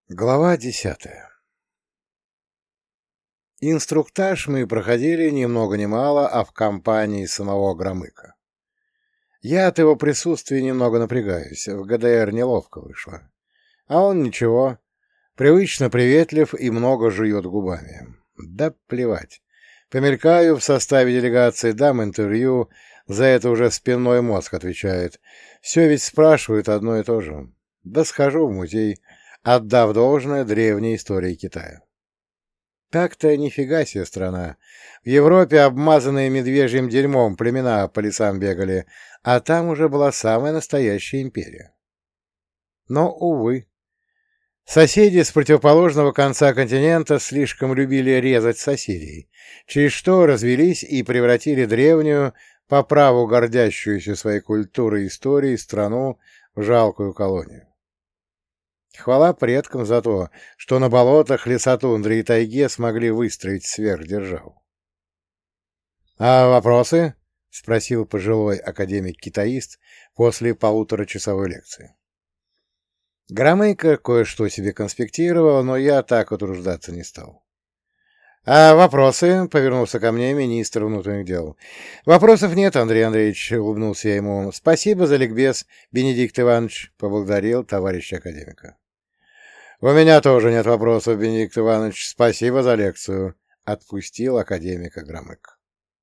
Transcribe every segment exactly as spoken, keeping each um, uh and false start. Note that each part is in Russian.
Глава десятая. Инструктаж мы проходили ни много ни мало, а в компании самого Громыка. Я от его присутствия немного напрягаюсь, в ГДР неловко вышло. А он ничего, привычно приветлив и много жует губами. Да плевать. Помелькаю в составе делегации, дам интервью, за это уже спинной мозг отвечает. Все ведь спрашивают одно и то же. Да схожу в музей, отдав должное древней истории Китая. Так-то нифига себе страна. В Европе обмазанные медвежьим дерьмом племена по лесам бегали, а там уже была самая настоящая империя. Но, увы, соседи с противоположного конца континента слишком любили резать соседей, через что развелись и превратили древнюю, по праву гордящуюся своей культурой и историей, страну в жалкую колонию. Хвала предкам за то, что на болотах, лесотундре и тайге смогли выстроить сверхдержаву. — А вопросы? — спросил пожилой академик-китаист после полуторачасовой лекции. Громыко кое-что себе конспектировал, но я так утруждаться не стал. — А вопросы? — повернулся ко мне министр внутренних дел. — Вопросов нет, Андрей Андреевич, — улыбнулся я ему. — Спасибо за ликбез, Бенедикт Иванович, — поблагодарил товарища академика. — У меня тоже нет вопросов, Бенедикт Иванович. Спасибо за лекцию, — отпустил академика Громык.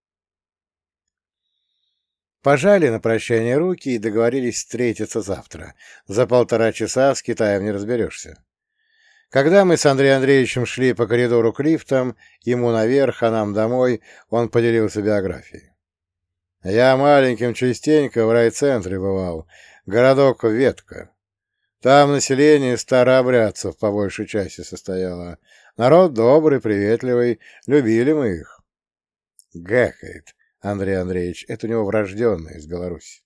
Пожали на прощание руки и договорились встретиться завтра. За полтора часа с Китаем не разберешься. Когда мы с Андреем Андреевичем шли по коридору к лифтам, ему наверх, а нам домой, он поделился биографией. Я маленьким частенько в райцентре бывал, городок Ветка. Там население старообрядцев по большей части состояло. Народ добрый, приветливый, любили мы их. Гэкает Андрей Андреевич, это у него врожденный из Беларуси.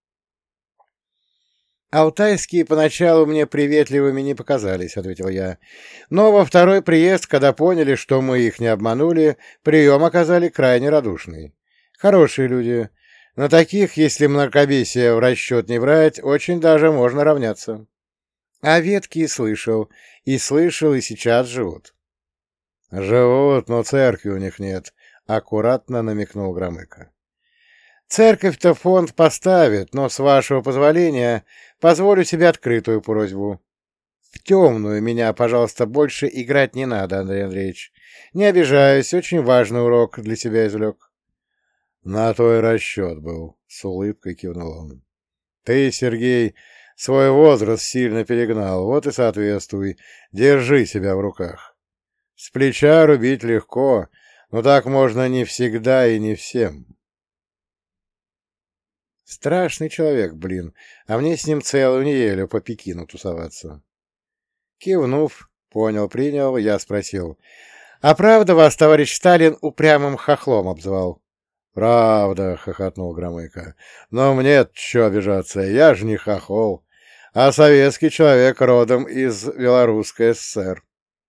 «Алтайские поначалу мне приветливыми не показались», — ответил я. «Но во второй приезд, когда поняли, что мы их не обманули, прием оказали крайне радушный. Хорошие люди. На таких, если мракобесие в расчет не брать, очень даже можно равняться. А ветки и слышал, и слышал, и сейчас живут». «Живут, но церкви у них нет», — аккуратно намекнул Громыко. «Церковь-то фонд поставит, но, с вашего позволения, позволю себе открытую просьбу. В темную меня, пожалуйста, больше играть не надо, Андрей Андреевич. Не обижаюсь, очень важный урок для себя извлек». «На то и расчет был», — с улыбкой кивнул он. «Ты, Сергей, свой возраст сильно перегнал, вот и соответствуй, держи себя в руках. С плеча рубить легко, но так можно не всегда и не всем». Страшный человек, блин, а мне с ним целую неделю по Пекину тусоваться. Кивнув, понял, принял, я спросил. «А правда вас, товарищ Сталин, упрямым хохлом обзывал?» «Правда», — хохотнул Громыко. «Но мне-то чё обижаться, я же не хохол, а советский человек родом из Белорусской ССР».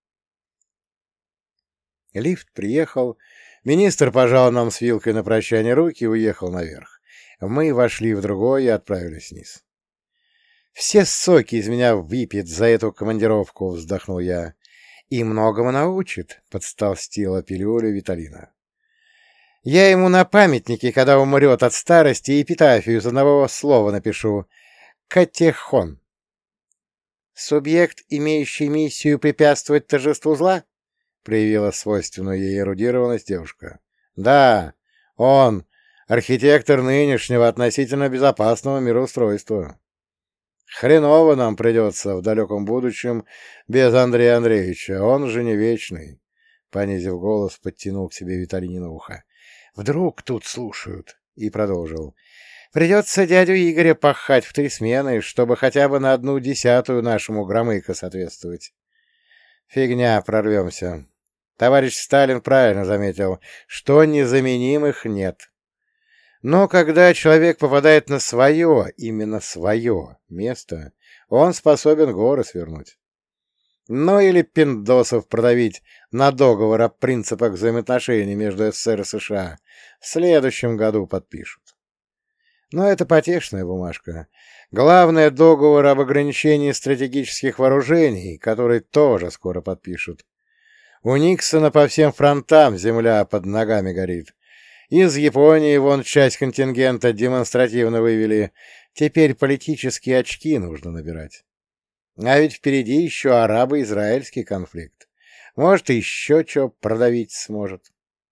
Лифт приехал, министр пожал нам с вилкой на прощание руки и уехал наверх. Мы вошли в другой и отправились вниз. «Все соки из меня выпьет за эту командировку», — вздохнул я. «И многому научит», — подстолстила пилюлю Виталина. «Я ему на памятнике, когда умрет от старости, эпитафию из одного слова напишу. Катехон». «Субъект, имеющий миссию препятствовать торжеству зла?» — проявила свойственную ей эрудированность девушка. «Да, он, архитектор нынешнего относительно безопасного мироустройства. Хреново нам придется в далеком будущем без Андрея Андреевича, он же не вечный», — понизив голос, подтянул к себе Виталинина ухо. «Вдруг тут слушают?» — и продолжил. «Придется дядю Игоря пахать в три смены, чтобы хотя бы на одну десятую нашему Громыко соответствовать. Фигня, прорвемся. Товарищ Сталин правильно заметил, что незаменимых нет. Но когда человек попадает на свое, именно свое место, он способен горы свернуть. Ну или пиндосов продавить на договор о принципах взаимоотношений между СССР и США в следующем году подпишут. Но это потешная бумажка. Главное — договор об ограничении стратегических вооружений, который тоже скоро подпишут. У Никсона по всем фронтам земля под ногами горит. Из Японии вон часть контингента демонстративно вывели. Теперь политические очки нужно набирать. А ведь впереди еще арабо-израильский конфликт. Может, еще что продавить сможет.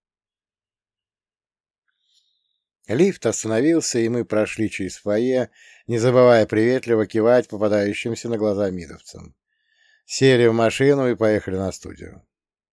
Лифт остановился, и мы прошли через фойе, не забывая приветливо кивать попадающимся на глаза мидовцам. Сели в машину и поехали на студию.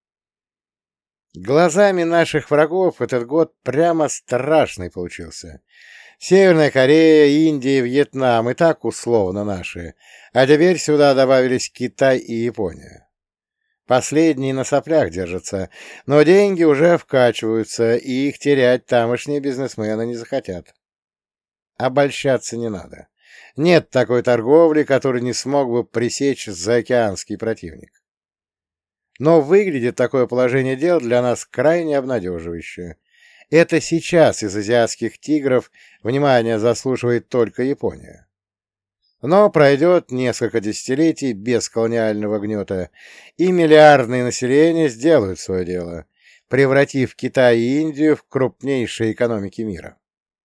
Глазами наших врагов этот год прямо страшный получился. Северная Корея, Индия, Вьетнам и так условно наши, а теперь сюда добавились Китай и Япония. Последние на соплях держатся, но деньги уже вкачиваются, и их терять тамошние бизнесмены не захотят. Обольщаться не надо. Нет такой торговли, которую не смог бы пресечь заокеанский противник. Но выглядит такое положение дел для нас крайне обнадеживающе. Это сейчас из азиатских тигров внимание заслуживает только Япония. Но пройдет несколько десятилетий без колониального гнета, и миллиардные населения сделают свое дело, превратив Китай и Индию в крупнейшие экономики мира.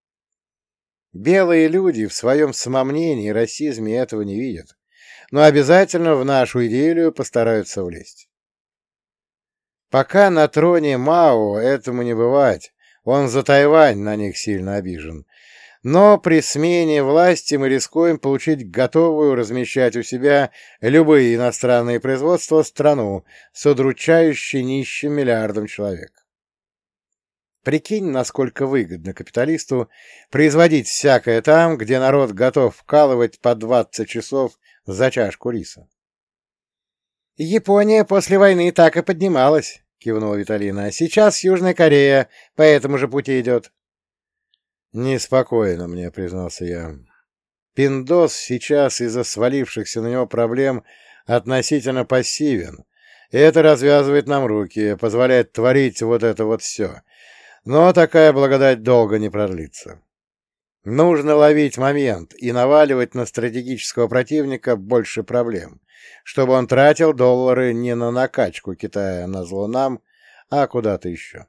Белые люди в своем самомнении и расизме этого не видят, но обязательно в нашу идею постараются влезть. Пока на троне Мао этому не бывать, он за Тайвань на них сильно обижен. Но при смене власти мы рискуем получить готовую размещать у себя любые иностранные производства страну с удручающе нищим миллиардом человек. Прикинь, насколько выгодно капиталисту производить всякое там, где народ готов вкалывать по двадцать часов за чашку риса. «Япония после войны так и поднималась», — кивнула Виталина. «Сейчас Южная Корея по этому же пути идет». «Неспокойно мне», — признался я. «Пиндос сейчас из-за свалившихся на него проблем относительно пассивен, и это развязывает нам руки, позволяет творить вот это вот все. Но такая благодать долго не продлится. Нужно ловить момент и наваливать на стратегического противника больше проблем, чтобы он тратил доллары не на накачку Китая назло нам, а куда-то еще».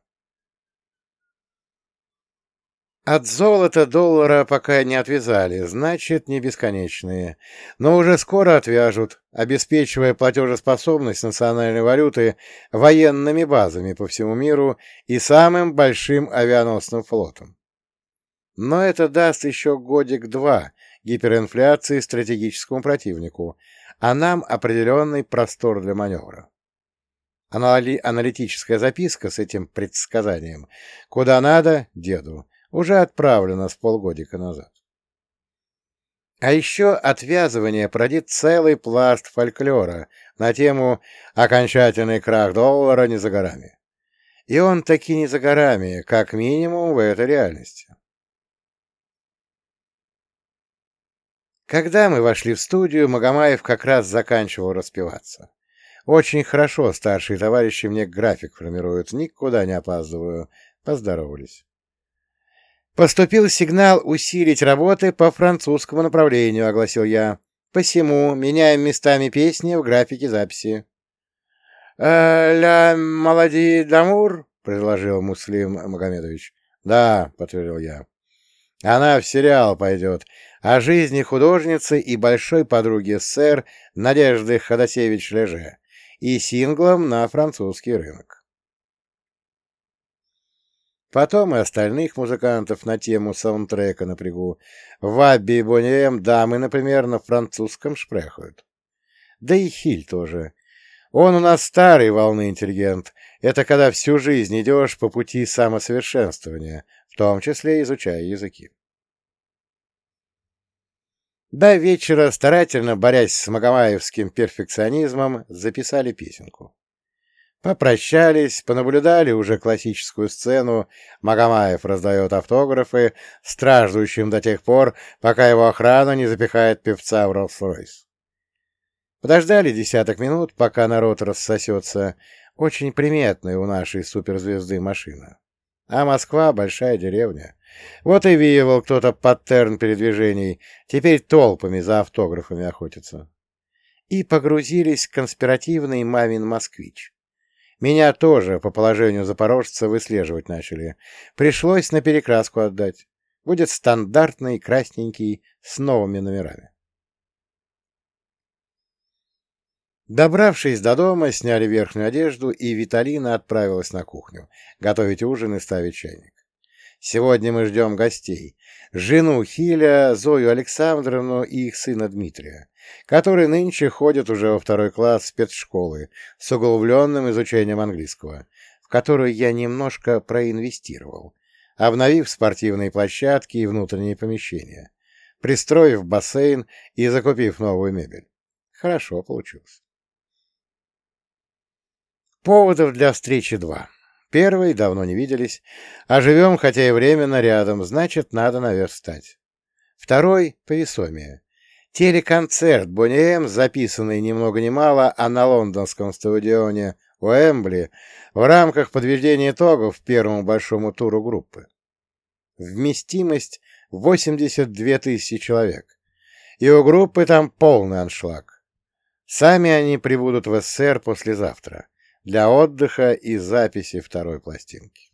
От золота доллара пока не отвязали, значит, не бесконечные, но уже скоро отвяжут, обеспечивая платежеспособность национальной валюты военными базами по всему миру и самым большим авианосным флотом. Но это даст еще годик-два гиперинфляции стратегическому противнику, а нам определенный простор для маневра. Анали- аналитическая записка с этим предсказанием «Куда надо? Деду» уже отправлено с полгодика назад. А еще отвязывание породит целый пласт фольклора на тему «Окончательный крах доллара не за горами». И он таки не за горами, как минимум в этой реальности. Когда мы вошли в студию, Магомаев как раз заканчивал распеваться. Очень хорошо старшие товарищи мне график формируют, никуда не опаздываю. Поздоровались. «Поступил сигнал усилить работы по французскому направлению», — огласил я. «Посему меняем местами песни в графике записи». «Э, «Ля молоди дамур», — предложил Муслим Магомедович. «Да», — подтвердил я. «Она в сериал пойдет о жизни художницы и большой подруги СССР Надежды Ходосевич-Леже и синглом на французский рынок». Потом и остальных музыкантов на тему саундтрека напрягу. В Абби и Бонни Эм дамы, например, на французском шпрехают. Да и Хиль тоже. Он у нас старой волны интеллигент. Это когда всю жизнь идешь по пути самосовершенствования, в том числе изучая языки. До вечера, старательно борясь с магомаевским перфекционизмом, записали песенку. Попрощались, понаблюдали уже классическую сцену. Магомаев раздает автографы страждущим до тех пор, пока его охрана не запихает певца в Роллс-Ройс. Подождали десяток минут, пока народ рассосется. Очень приметная у нашей суперзвезды машина. А Москва — большая деревня. Вот и веивал кто-то паттерн передвижений, теперь толпами за автографами охотятся. И погрузились в конспиративный мамин москвич. Меня тоже по положению запорожца выслеживать начали. Пришлось на перекраску отдать. Будет стандартный, красненький, с новыми номерами. Добравшись до дома, сняли верхнюю одежду, и Виталина отправилась на кухню готовить ужин и ставить чайник. Сегодня мы ждем гостей. Жену Хиля, Зою Александровну и их сына Дмитрия, который нынче ходит уже во второй класс спецшколы с углубленным изучением английского, в которую я немножко проинвестировал, обновив спортивные площадки и внутренние помещения, пристроив бассейн и закупив новую мебель. Хорошо получилось. Поводов для встречи два. Первый — давно не виделись, а живем, хотя и временно, рядом, значит, надо наверстать. Второй — повесомее. Телеконцерт Бонни М, записанный ни много ни мало, а на лондонском стадионе Уэмбли в рамках подведения итогов первому большому туру группы. Вместимость восемьдесят две тысячи человек. И у группы там полный аншлаг. Сами они прибудут в СССР послезавтра для отдыха и записи второй пластинки.